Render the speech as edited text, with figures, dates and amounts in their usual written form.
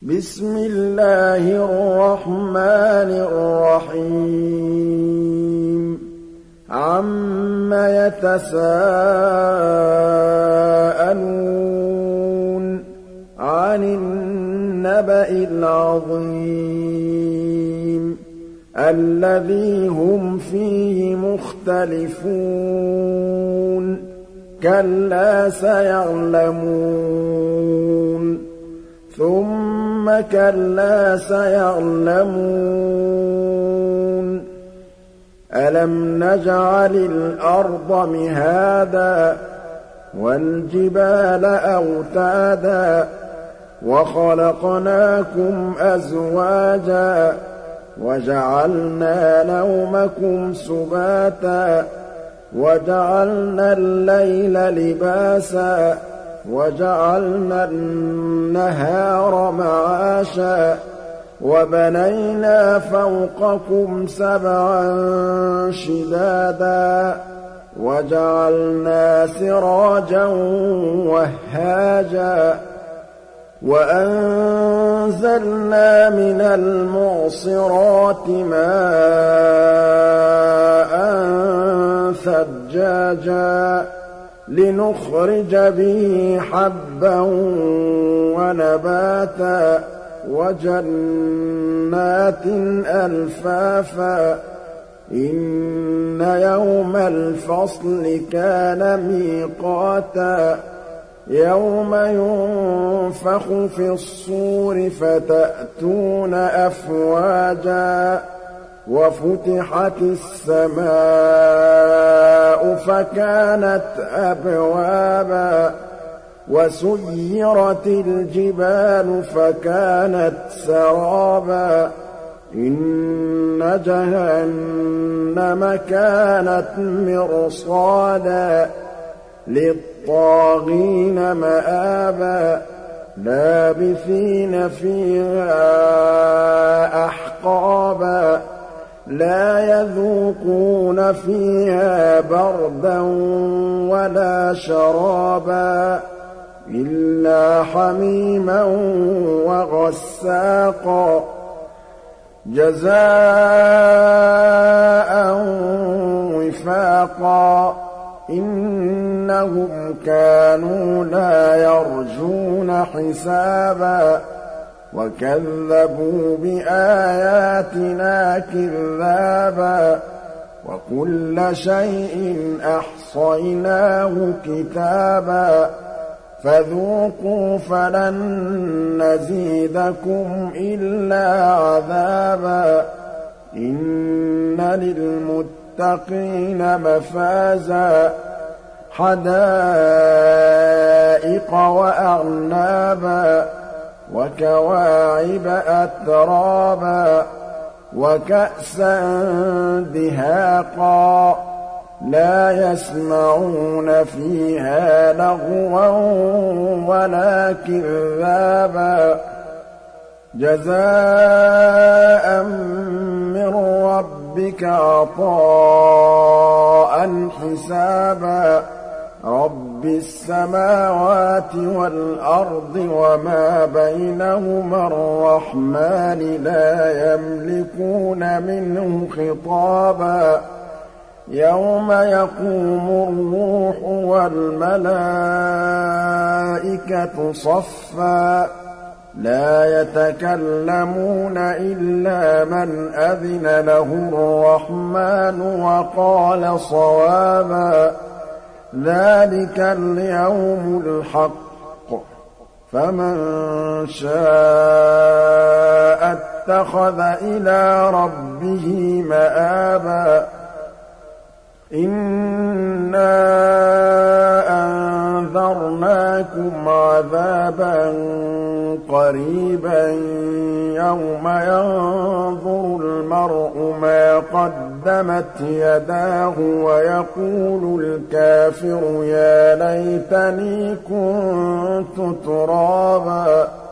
بسم الله الرحمن الرحيم عَمَّ يتساءلون عن النبأ العظيم الذي هم فيه مختلفون كلا سيعلمون ثم كلا سيعلمون ألم نجعل الأرض مهادا والجبال أوتادا وخلقناكم أزواجا وجعلنا نومكم سباتا وجعلنا الليل لباسا وجعلنا النهار معاشا وبنينا فوقكم سبعا شدادا وجعلنا سراجا وهاجا وأنزلنا من المعصرات ماء ثجاجا لنخرج به حبا ونباتا وجنات ألفافا إن يوم الفصل كان ميقاتا يوم ينفخ في الصور فتأتون أفواجا وفتحت السماء فكانت أبوابا وسيرت الجبال فكانت سرابا إن جهنم كانت مرصادا للطاغين مآبا لابثين فيها أحقابا لا يذوقون فيها بردا ولا شرابا إلا حميما وغساقا جزاء وفاقا إنهم كانوا لا يرجون حسابا وكذبوا بآياتنا كذابا وكل شيء أحصيناه كتابا فذوقوا فلن نزيدكم إلا عذابا إن للمتقين مفازا حدائق وأعنابا وكواعب أترابا وكأسا دهاقا لا يسمعون فيها لغوا ولا كذابا جزاء من ربك عطاء حسابا رب السماوات والأرض وما بينهما الرحمن لا يملكون منه خطابا يوم يقوم الروح والملائكة صفا لا يتكلمون إلا من أذن له الرحمن وقال صوابا ذلك اليوم الحق فمن شاء اتخذ إلى ربه مآبا إنا أنذرناكم عذابا قريبا يوم ينظر المرء ما قدمت يداه ويقول الكافر يا ليتني كنت ترابا